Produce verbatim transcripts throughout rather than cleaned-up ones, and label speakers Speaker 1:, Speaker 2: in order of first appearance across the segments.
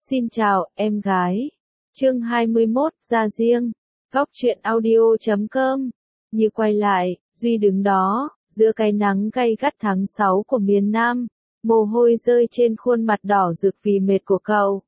Speaker 1: Xin chào, em gái. Chương hai mươi mốt, ra riêng. Góc truyện audio chấm com. Như quay lại, Duy đứng đó, giữa cái nắng gay gắt tháng sáu của miền Nam, mồ hôi rơi trên khuôn mặt đỏ rực vì mệt của cậu.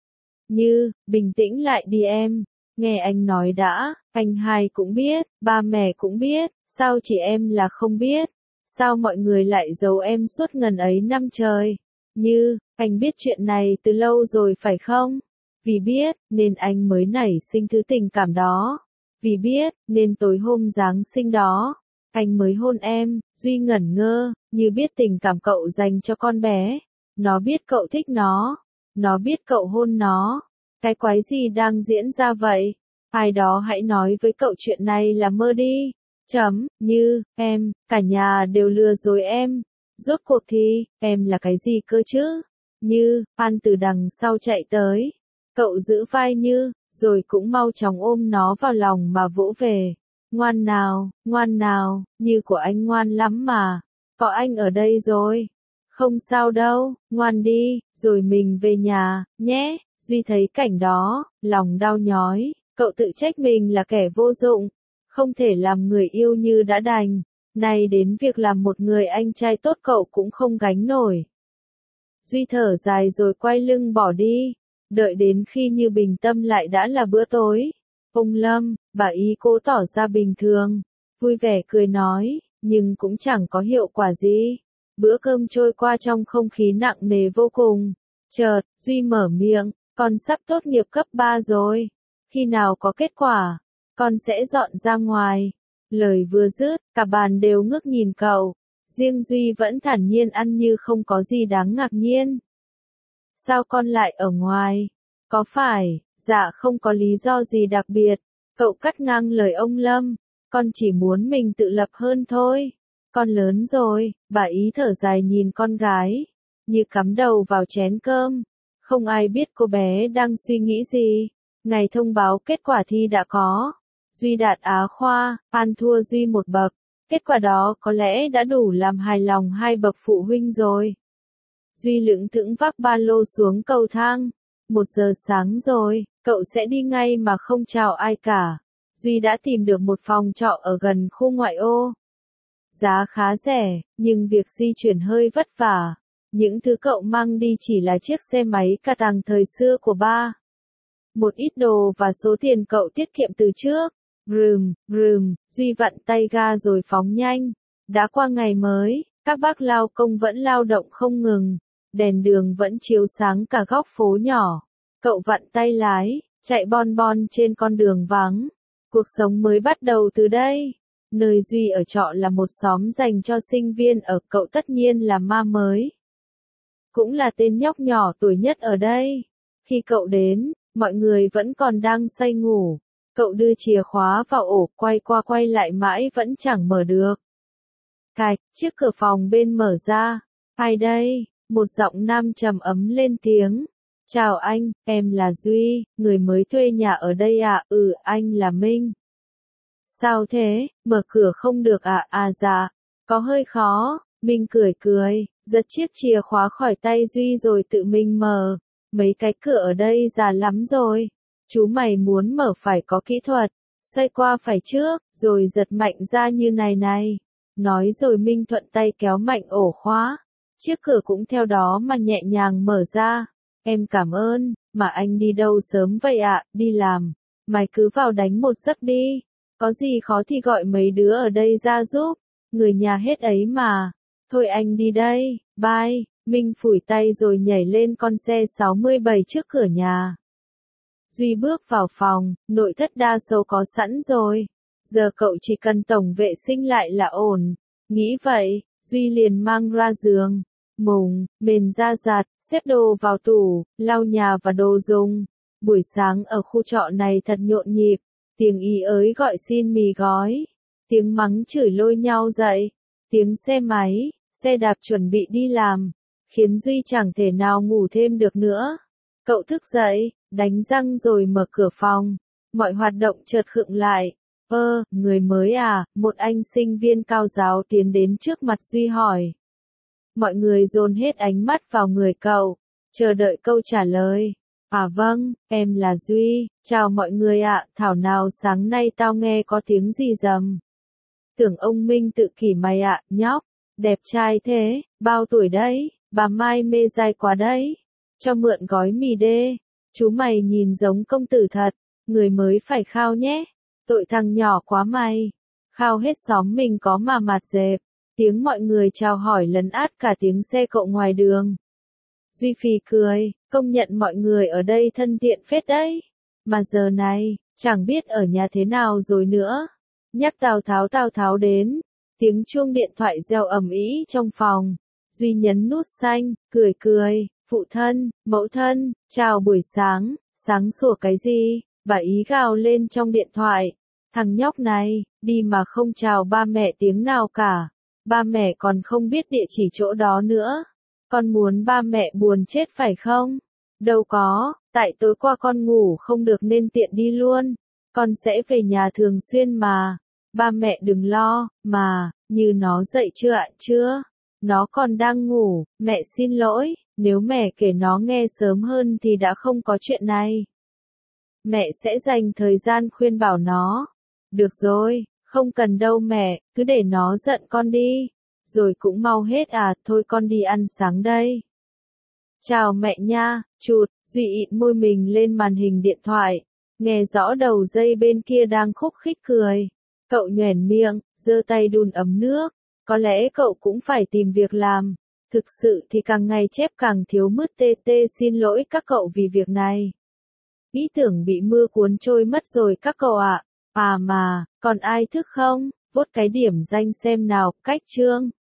Speaker 1: Như, bình tĩnh lại đi em, nghe anh nói đã, anh hai cũng biết, ba mẹ cũng biết, sao chỉ em là không biết, sao mọi người lại giấu em suốt ngần ấy năm trời. Như, anh biết chuyện này từ lâu rồi phải không? Vì biết, nên anh mới nảy sinh thứ tình cảm đó. Vì biết, nên tối hôm Giáng sinh đó, anh mới hôn em. Duy ngẩn ngơ, Như biết tình cảm cậu dành cho con bé. Nó biết cậu thích nó. Nó biết cậu hôn nó. Cái quái gì đang diễn ra vậy? Ai đó hãy nói với cậu chuyện này là mơ đi. Chấm, Như, em, cả nhà đều lừa dối em. Rốt cuộc thì, em là cái gì cơ chứ? Như, An từ đằng sau chạy tới. Cậu giữ vai Như, rồi cũng mau chóng ôm nó vào lòng mà vỗ về. Ngoan nào, ngoan nào, Như của anh ngoan lắm mà. Có anh ở đây rồi. Không sao đâu, ngoan đi, rồi mình về nhà, nhé. Duy thấy cảnh đó, lòng đau nhói. Cậu tự trách mình là kẻ vô dụng. Không thể làm người yêu Như đã đành. Nay đến việc làm một người anh trai tốt cậu cũng không gánh nổi. Duy thở dài rồi quay lưng bỏ đi. Đợi đến khi Như bình tâm lại đã là bữa tối. Ông Lâm, bà ý cố tỏ ra bình thường, vui vẻ cười nói, nhưng cũng chẳng có hiệu quả gì. Bữa cơm trôi qua trong không khí nặng nề vô cùng. Chợt, Duy mở miệng, con sắp tốt nghiệp cấp ba rồi. Khi nào có kết quả, con sẽ dọn ra ngoài. Lời vừa dứt, cả bàn đều ngước nhìn cậu. Riêng Duy vẫn thản nhiên ăn như không có gì đáng ngạc nhiên. Sao con lại ở ngoài? Có phải, dạ không có lý do gì đặc biệt. Cậu cắt ngang lời ông Lâm. Con chỉ muốn mình tự lập hơn thôi. Con lớn rồi, bà ý thở dài nhìn con gái. Như cắm đầu vào chén cơm. Không ai biết cô bé đang suy nghĩ gì. Ngày thông báo kết quả thi đã có. Duy đạt Á khoa, An thua Duy một bậc. Kết quả đó có lẽ đã đủ làm hài lòng hai bậc phụ huynh rồi. Duy lững thững vác ba lô xuống cầu thang. Một giờ sáng rồi, cậu sẽ đi ngay mà không chào ai cả. Duy đã tìm được một phòng trọ ở gần khu ngoại ô. Giá khá rẻ, nhưng việc di chuyển hơi vất vả. Những thứ cậu mang đi chỉ là chiếc xe máy cà tàng thời xưa của ba. Một ít đồ và số tiền cậu tiết kiệm từ trước. Rừm, rừm, Duy vặn tay ga rồi phóng nhanh. Đã qua ngày mới, các bác lao công vẫn lao động không ngừng. Đèn đường vẫn chiếu sáng cả góc phố nhỏ. Cậu vặn tay lái, chạy bon bon trên con đường vắng. Cuộc sống mới bắt đầu từ đây. Nơi Duy ở trọ là một xóm dành cho sinh viên ở, cậu tất nhiên là ma mới. Cũng là tên nhóc nhỏ tuổi nhất ở đây. Khi cậu đến, mọi người vẫn còn đang say ngủ. Cậu đưa chìa khóa vào ổ, quay qua quay lại mãi vẫn chẳng mở được. Cạch, chiếc cửa phòng bên mở ra. Ai đây? Một giọng nam trầm ấm lên tiếng. Chào anh, em là Duy, người mới thuê nhà ở đây à? Ừ, anh là Minh. Sao thế, mở cửa không được à? À dạ, có hơi khó. Minh cười cười, giật chiếc chìa khóa khỏi tay Duy rồi tự mình mở. Mấy cái cửa ở đây già lắm rồi. Chú mày muốn mở phải có kỹ thuật. Xoay qua phải trước, rồi giật mạnh ra như này này. Nói rồi Minh thuận tay kéo mạnh ổ khóa. Chiếc cửa cũng theo đó mà nhẹ nhàng mở ra. Em cảm ơn, mà anh đi đâu sớm vậy ạ? À? Đi làm. Mày cứ vào đánh một giấc đi. Có gì khó thì gọi mấy đứa ở đây ra giúp. Người nhà hết ấy mà. Thôi anh đi đây, bye. Minh phủi tay rồi nhảy lên con xe sáu mươi bảy trước cửa nhà. Duy bước vào phòng, nội thất đa số có sẵn rồi. Giờ cậu chỉ cần tổng vệ sinh lại là ổn. Nghĩ vậy, Duy liền mang ra giường, mùng, mền da giặt, xếp đồ vào tủ, lau nhà và đồ dùng. Buổi sáng ở khu trọ này thật nhộn nhịp. Tiếng ý ới gọi xin mì gói. Tiếng mắng chửi lôi nhau dậy. Tiếng xe máy, xe đạp chuẩn bị đi làm. Khiến Duy chẳng thể nào ngủ thêm được nữa. Cậu thức dậy, đánh răng rồi mở cửa phòng. Mọi hoạt động chợt khựng lại. Ơ, người mới à? Một anh sinh viên cao giáo tiến đến trước mặt Duy hỏi. Mọi người dồn hết ánh mắt vào người cậu, chờ đợi câu trả lời. À vâng, em là Duy, chào mọi người ạ, thảo nào sáng nay tao nghe có tiếng gì rầm. Tưởng ông Minh tự kỷ mày ạ, nhóc, đẹp trai thế, bao tuổi đấy, bà Mai mê dai quá đấy, cho mượn gói mì đê, chú mày nhìn giống công tử thật, người mới phải khao nhé, tội thằng nhỏ quá mày, khao hết xóm mình có mà mặt dẹp, tiếng mọi người chào hỏi lấn át cả tiếng xe cộ ngoài đường. Duy phì cười, công nhận mọi người ở đây thân thiện phết đấy, mà giờ này, chẳng biết ở nhà thế nào rồi nữa. Nhắc Tào Tháo Tào Tháo đến, tiếng chuông điện thoại reo ầm ĩ trong phòng, Duy nhấn nút xanh, cười cười, phụ thân, mẫu thân, chào buổi sáng, sáng sủa cái gì, bà ý gào lên trong điện thoại, thằng nhóc này, đi mà không chào ba mẹ tiếng nào cả, ba mẹ còn không biết địa chỉ chỗ đó nữa, con muốn ba mẹ buồn chết phải không? Đâu có, tại tối qua con ngủ không được nên tiện đi luôn, con sẽ về nhà thường xuyên mà. Ba mẹ đừng lo, mà, như nó dậy chưa ạ? Chưa? Nó còn đang ngủ, mẹ xin lỗi, nếu mẹ kể nó nghe sớm hơn thì đã không có chuyện này. Mẹ sẽ dành thời gian khuyên bảo nó. Được rồi, không cần đâu mẹ, cứ để nó giận con đi. Rồi cũng mau hết à, thôi con đi ăn sáng đây. Chào mẹ nha, chụt, Duy ịn môi mình lên màn hình điện thoại, nghe rõ đầu dây bên kia đang khúc khích cười. Cậu nhoẻn miệng, giơ tay đun ấm nước, có lẽ cậu cũng phải tìm việc làm, thực sự thì càng ngày chép càng thiếu mứt tê tê xin lỗi các cậu vì việc này. Ý tưởng bị mưa cuốn trôi mất rồi các cậu ạ, à. À mà, còn ai thức không, vote cái điểm danh xem nào, cách chương.